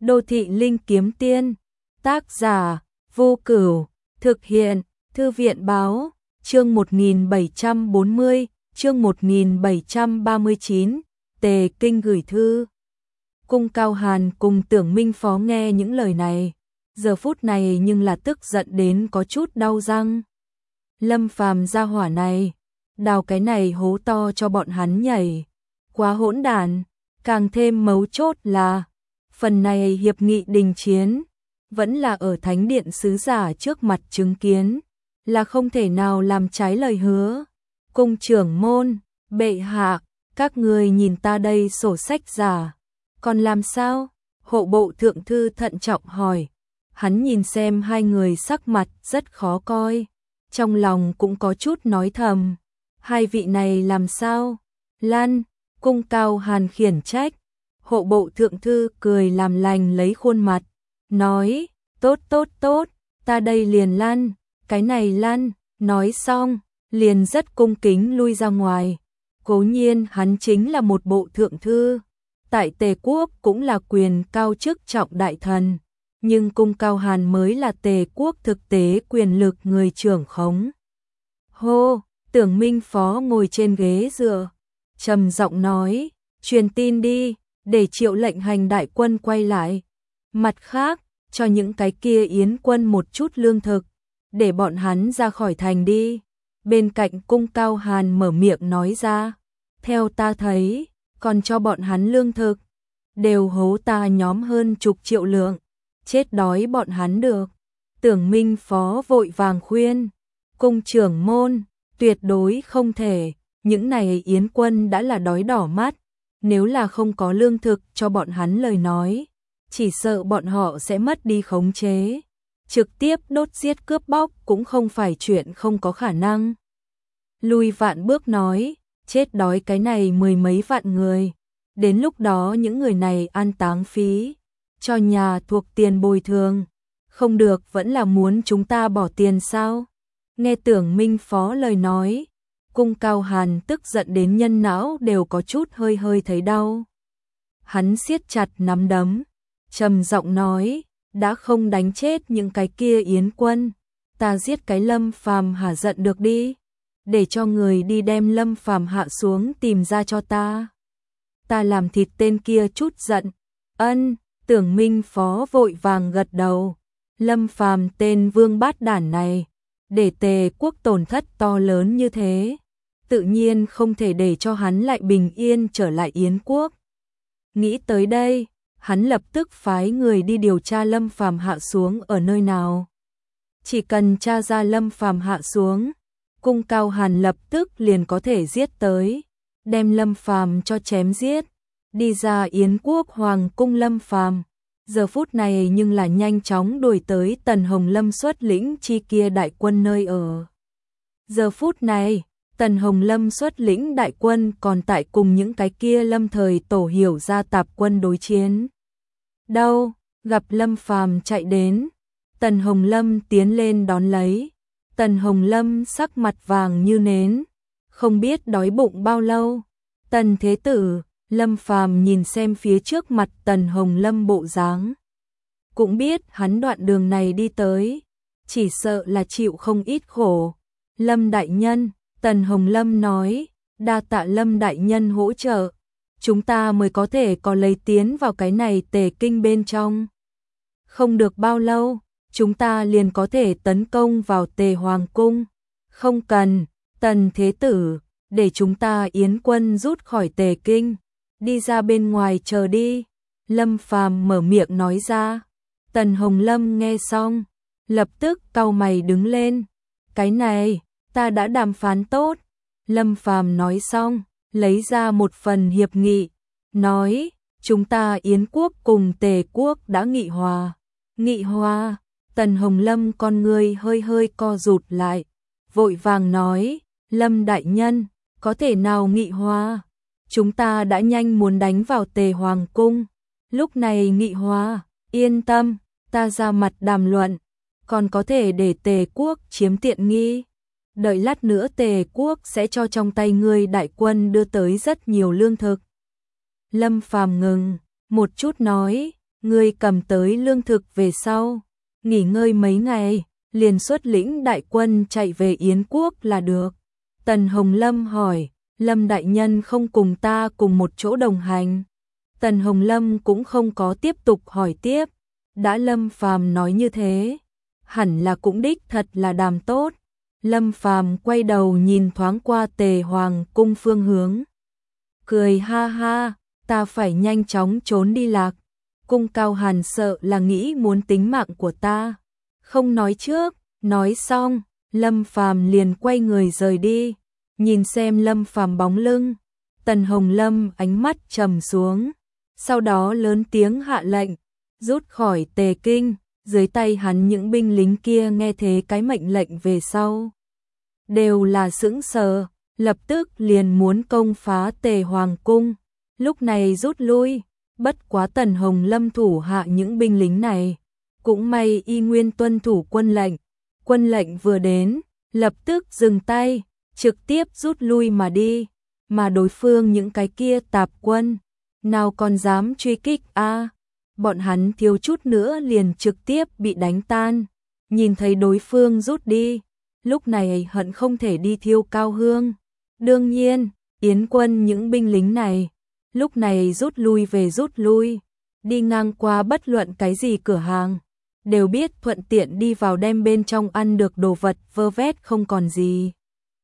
Đô thị linh kiếm tiên, tác giả, Vô Cửu, thực hiện, Thư viện báo, chương 1740, chương 1739, Tề Kinh gửi thư. Cung Cao Hàn cùng Tưởng Minh Phó nghe những lời này, giờ phút này nhưng là tức giận đến có chút đau răng. Lâm Phàm gia hỏa này, đào cái này hố to cho bọn hắn nhảy, quá hỗn đản, càng thêm mấu chốt là phần này hiệp nghị đình chiến vẫn là ở thánh điện sứ giả trước mặt chứng kiến, là không thể nào làm trái lời hứa. Cung trưởng môn, bệ hạ, các người nhìn ta đây sổ sách giả, còn làm sao? Hộ bộ thượng thư thận trọng hỏi. Hắn nhìn xem hai người sắc mặt rất khó coi, trong lòng cũng có chút nói thầm, hai vị này làm sao? Lan, Cung Cao Hàn khiển trách. Hộ bộ thượng thư cười làm lành lấy khuôn mặt, nói, tốt, ta đây liền lăn, cái này lăn, nói xong, liền rất cung kính lui ra ngoài. Cố nhiên hắn chính là một bộ thượng thư, tại Tề quốc cũng là quyền cao chức trọng đại thần, nhưng Cung Cao Hàn mới là Tề quốc thực tế quyền lực người trưởng khống. Hô, Tưởng Minh Phó ngồi trên ghế dựa, trầm giọng nói, truyền tin đi, để Triệu lệnh hành đại quân quay lại. Mặt khác, cho những cái kia yến quân một chút lương thực, để bọn hắn ra khỏi thành đi. Bên cạnh Cung Cao Hàn mở miệng nói ra, theo ta thấy, còn cho bọn hắn lương thực, đều hố ta nhóm hơn chục triệu lượng, chết đói bọn hắn được. Tưởng Minh Phó vội vàng khuyên, cung trưởng môn, tuyệt đối không thể, những này yến quân đã là đói đỏ mắt, nếu là không có lương thực cho bọn hắn lời nói, chỉ sợ bọn họ sẽ mất đi khống chế, trực tiếp đốt giết cướp bóc cũng không phải chuyện không có khả năng. Lui vạn bước nói, chết đói cái này mười mấy vạn người, đến lúc đó những người này an táng phí, cho nhà thuộc tiền bồi thường, không được vẫn là muốn chúng ta bỏ tiền sao? Nghe Tưởng Minh Phó lời nói, Cung Cao Hàn tức giận đến nhân não đều có chút hơi thấy đau. Hắn siết chặt nắm đấm, trầm giọng nói, đã không đánh chết những cái kia yến quân, ta giết cái Lâm Phàm hả giận được đi, để cho người đi đem Lâm Phàm hạ xuống tìm ra cho ta. Ta làm thịt tên kia chút giận. Ân, Tưởng Minh Phó vội vàng gật đầu. Lâm Phàm tên vương bát đản này, để Tề quốc tổn thất to lớn như thế, tự nhiên không thể để cho hắn lại bình yên trở lại Yến quốc. Nghĩ tới đây, hắn lập tức phái người đi điều tra Lâm Phàm hạ xuống ở nơi nào. Chỉ cần tra ra Lâm Phàm hạ xuống, Cung Cao Hàn lập tức liền có thể giết tới, đem Lâm Phàm cho chém giết, đi ra Yến quốc hoàng cung. Lâm Phàm giờ phút này nhưng là nhanh chóng đuổi tới Tần Hồng Lâm xuất lĩnh chi kia đại quân nơi ở. Giờ phút này, Tần Hồng Lâm xuất lĩnh đại quân còn tại cùng những cái kia lâm thời tổ hiểu ra tạp quân đối chiến. Đâu, gặp Lâm Phàm chạy đến, Tần Hồng Lâm tiến lên đón lấy. Tần Hồng Lâm sắc mặt vàng như nến, không biết đói bụng bao lâu. Tần thế tử, Lâm Phàm nhìn xem phía trước mặt Tần Hồng Lâm bộ dáng, cũng biết hắn đoạn đường này đi tới, chỉ sợ là chịu không ít khổ. Lâm đại nhân, Tần Hồng Lâm nói, đa tạ Lâm đại nhân hỗ trợ, chúng ta mới có thể có lấy tiến vào cái này Tề kinh bên trong. Không được bao lâu, chúng ta liền có thể tấn công vào Tề Hoàng cung. Không cần, Tần thế tử, để chúng ta yến quân rút khỏi Tề kinh, đi ra bên ngoài chờ đi. Lâm Phàm mở miệng nói ra. Tần Hồng Lâm nghe xong, lập tức cau mày đứng lên. Cái này, ta đã đàm phán tốt. Lâm Phàm nói xong, lấy ra một phần hiệp nghị, nói, chúng ta Yến quốc cùng Tề quốc đã nghị hòa. Nghị hòa? Tần Hồng Lâm con người hơi co rụt lại, vội vàng nói, Lâm đại nhân, có thể nào nghị hòa? Chúng ta đã nhanh muốn đánh vào Tề Hoàng cung, lúc này nghị hòa, yên tâm, ta ra mặt đàm luận, còn có thể để Tề quốc chiếm tiện nghi. Đợi lát nữa Tề quốc sẽ cho trong tay ngươi đại quân đưa tới rất nhiều lương thực. Lâm Phàm ngừng một chút nói, ngươi cầm tới lương thực về sau, nghỉ ngơi mấy ngày, liền xuất lĩnh đại quân chạy về Yến quốc là được. Tần Hồng Lâm hỏi, Lâm đại nhân không cùng ta cùng một chỗ đồng hành. Tần Hồng Lâm cũng không có tiếp tục hỏi tiếp, đã Lâm Phàm nói như thế, hẳn là cũng đích thật là đàm tốt. Lâm Phàm quay đầu nhìn thoáng qua Tề Hoàng cung phương hướng, cười ha ha, ta phải nhanh chóng trốn đi lạc. Cung Cao Hàn sợ là nghĩ muốn tính mạng của ta, không nói trước. Nói xong, Lâm Phàm liền quay người rời đi. Nhìn xem Lâm Phàm bóng lưng, Tần Hồng Lâm ánh mắt trầm xuống, sau đó lớn tiếng hạ lệnh, rút khỏi Tề Kinh. Dưới tay hắn những binh lính kia nghe thế cái mệnh lệnh về sau, đều là sững sờ, lập tức liền muốn công phá Tề Hoàng cung. Lúc này rút lui, bất quá Tần Hồng Lâm thủ hạ những binh lính này, cũng may y nguyên tuân thủ quân lệnh. Quân lệnh vừa đến, lập tức dừng tay, trực tiếp rút lui mà đi, mà đối phương những cái kia tạp quân, nào còn dám truy kích a, bọn hắn thiếu chút nữa liền trực tiếp bị đánh tan. Nhìn thấy đối phương rút đi, lúc này hận không thể đi thiêu cao hương. Đương nhiên, Yến quân những binh lính này, lúc này rút lui về rút lui, đi ngang qua bất luận cái gì cửa hàng, đều biết thuận tiện đi vào đem bên trong ăn được đồ vật vơ vét không còn gì.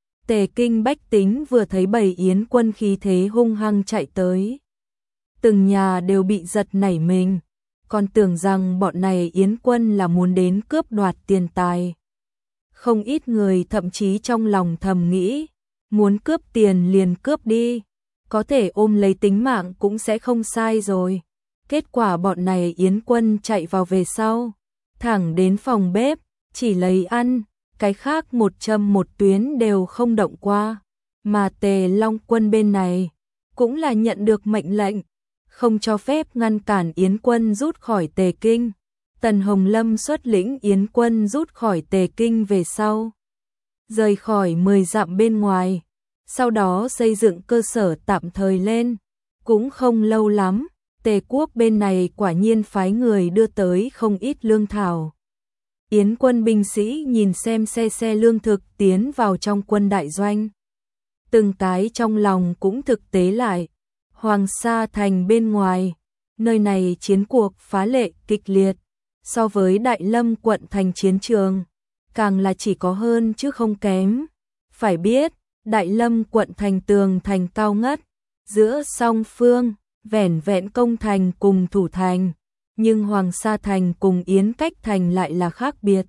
Tề Kinh bách tính vừa thấy bầy Yến quân khí thế hung hăng chạy tới, từng nhà đều bị giật nảy mình, còn tưởng rằng bọn này Yến quân là muốn đến cướp đoạt tiền tài. Không ít người thậm chí trong lòng thầm nghĩ, muốn cướp tiền liền cướp đi, có thể ôm lấy tính mạng cũng sẽ không sai rồi. Kết quả bọn này Yến quân chạy vào về sau, thẳng đến phòng bếp, chỉ lấy ăn, cái khác một châm một tuyến đều không động qua. Mà Tề Long quân bên này, cũng là nhận được mệnh lệnh, không cho phép ngăn cản Yến quân rút khỏi Tề Kinh. Tần Hồng Lâm xuất lĩnh Yến quân rút khỏi Tề Kinh về sau, rời khỏi 10 dặm bên ngoài, sau đó xây dựng cơ sở tạm thời lên. Cũng không lâu lắm, Tề quốc bên này quả nhiên phái người đưa tới không ít lương thảo. Yến quân binh sĩ nhìn xem xe lương thực tiến vào trong quân đại doanh, từng cái trong lòng cũng thực tế lại. Hoàng Sa thành bên ngoài, nơi này chiến cuộc phá lệ kịch liệt, so với Đại Lâm quận thành chiến trường, càng là chỉ có hơn chứ không kém. Phải biết, Đại Lâm quận thành tường thành cao ngất, giữa song phương, vẻn vẹn công thành cùng thủ thành, nhưng Hoàng Sa thành cùng Yến Cách thành lại là khác biệt.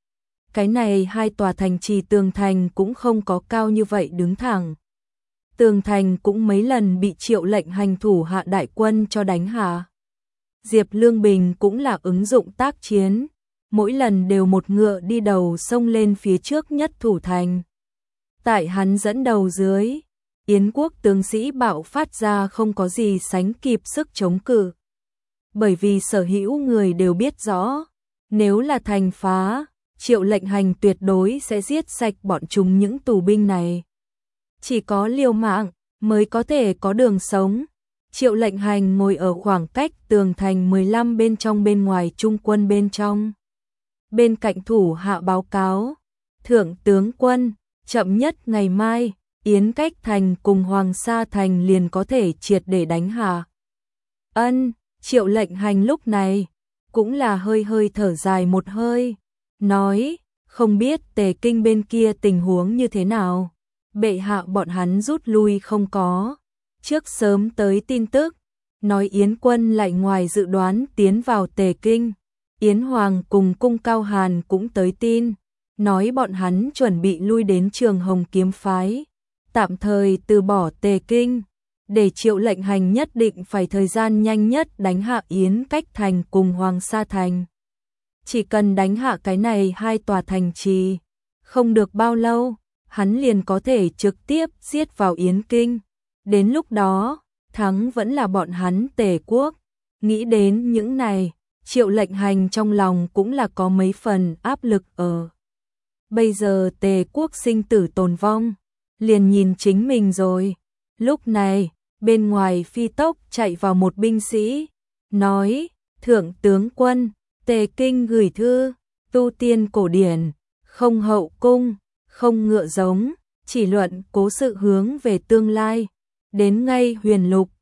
Cái này hai tòa thành trì tường thành cũng không có cao như vậy đứng thẳng. Tường thành cũng mấy lần bị Triệu Lệnh Hành thủ hạ đại quân cho đánh hạ. Diệp Lương Bình cũng là ứng dụng tác chiến, mỗi lần đều một ngựa đi đầu xông lên phía trước nhất thủ thành. Tại hắn dẫn đầu dưới, Yến quốc tướng sĩ bạo phát ra không có gì sánh kịp sức chống cự. Bởi vì sở hữu người đều biết rõ, nếu là thành phá, Triệu Lệnh Hành tuyệt đối sẽ giết sạch bọn chúng những tù binh này. Chỉ có liều mạng mới có thể có đường sống. Triệu Lệnh Hành ngồi ở khoảng cách tường thành 15 bên trong bên ngoài trung quân bên trong. Bên cạnh thủ hạ báo cáo, Thượng tướng quân, chậm nhất ngày mai, Yến Cách thành cùng Hoàng Sa thành liền có thể triệt để đánh hạ. Ân, Triệu Lệnh Hành lúc này cũng là hơi thở dài một hơi, nói, không biết Tề Kinh bên kia tình huống như thế nào. Bệ hạ bọn hắn rút lui không có. Trước sớm tới tin tức, nói Yến quân lại ngoài dự đoán tiến vào Tề Kinh. Yến Hoàng cùng Cung Cao Hàn cũng tới tin, nói bọn hắn chuẩn bị lui đến Trường Hồng kiếm phái, tạm thời từ bỏ Tề Kinh, để Triệu Lệnh Hành nhất định phải thời gian nhanh nhất đánh hạ Yến Cách thành cùng Hoàng Sa thành. Chỉ cần đánh hạ cái này hai tòa thành trì, không được bao lâu, hắn liền có thể trực tiếp giết vào Yến Kinh. Đến lúc đó, thắng vẫn là bọn hắn Tề quốc. Nghĩ đến những này, Triệu Lệnh Hành trong lòng cũng là có mấy phần áp lực ở. Bây giờ Tề quốc sinh tử tồn vong, liền nhìn chính mình rồi. Lúc này, bên ngoài phi tốc chạy vào một binh sĩ, nói, Thượng tướng quân, Tề Kinh gửi thư, tu tiên cổ điển, không hậu cung, không ngựa giống, chỉ luận cố sự hướng về tương lai. Đến ngay Huyền Lục,